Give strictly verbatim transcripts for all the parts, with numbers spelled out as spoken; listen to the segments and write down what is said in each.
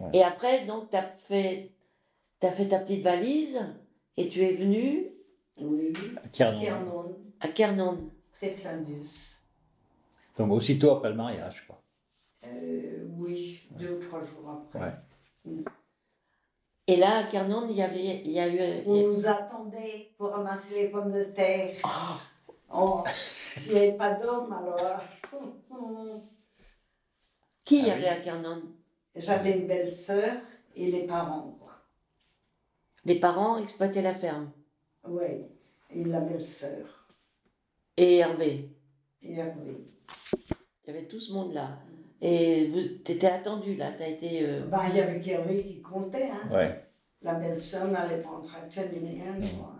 Ouais. Et après, donc, tu as fait, t'as fait ta petite valise et tu es venu Oui, À Kernon. Kernon, à Kernon. Tréflandus. Donc aussitôt après le mariage, quoi. Euh, oui, deux ou trois jours après. Ouais. Et là, à Kernon, il y avait, il y a eu... il y On a- nous attendait pour ramasser les pommes de terre. Oh, Oh, s'il n'y avait pas d'homme, alors. qui y Ah avait oui. à Kernon? J'avais une belle-sœur et les parents, quoi. Les parents exploitaient la ferme. Oui, et la belle-sœur. Et Hervé. Et Hervé. Il y avait tout ce monde-là. Et tu étais attendu, là. Tu as été... euh, Ben, il y avait Hervé qui comptait, hein. Ouais. La belle-sœur n'allait pas en tracteur ni rien, Non. quoi.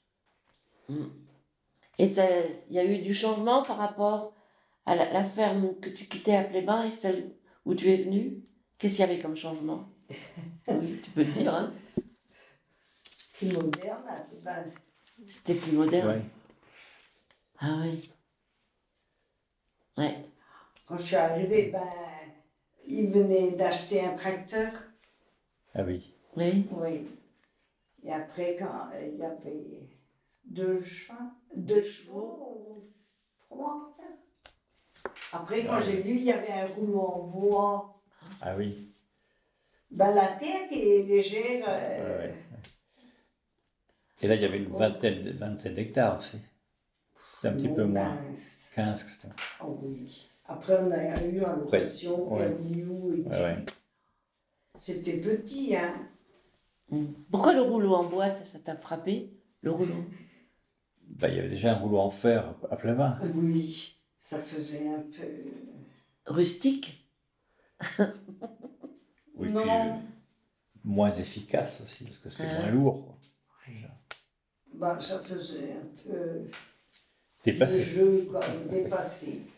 Et il y a eu du changement par rapport à la, la ferme que tu quittais à Plébain et celle où tu es venu. Qu'est-ce qu'il y avait comme changement? Oui, tu peux le dire, hein. Plus moderne, ben, C'était plus moderne. Ouais. Ah oui. Ouais. quand je suis arrivée, ben, ils venaient d'acheter un tracteur. Ah oui. Oui. Oui. Et après, quand euh, il y avait deux chevaux, deux chevaux, trois. Après, quand Ouais. j'ai vu, il y avait un rouleau en bois. Ah oui. Ben, la tête est légère. euh, Ouais, ouais. Et là, il y avait une vingtaine, vingtaine d'hectares aussi. C'était un petit non, peu moins. quinze. quinze, c'était. Oh oui. Après, on a eu en location, Ouais. New, et Ouais, ouais. c'était petit, hein. Mm. Pourquoi le rouleau en boîte, ça t'a frappé? Le rouleau? Bah, il y avait déjà un rouleau en fer à plein main. Oui, ça faisait un peu. Rustique? Oui, Non. puis euh, moins efficace aussi, parce que c'est Ah. moins lourd, quoi. Ben, ça faisait un peu. Dépassé. Le jeu, quoi, dépassé.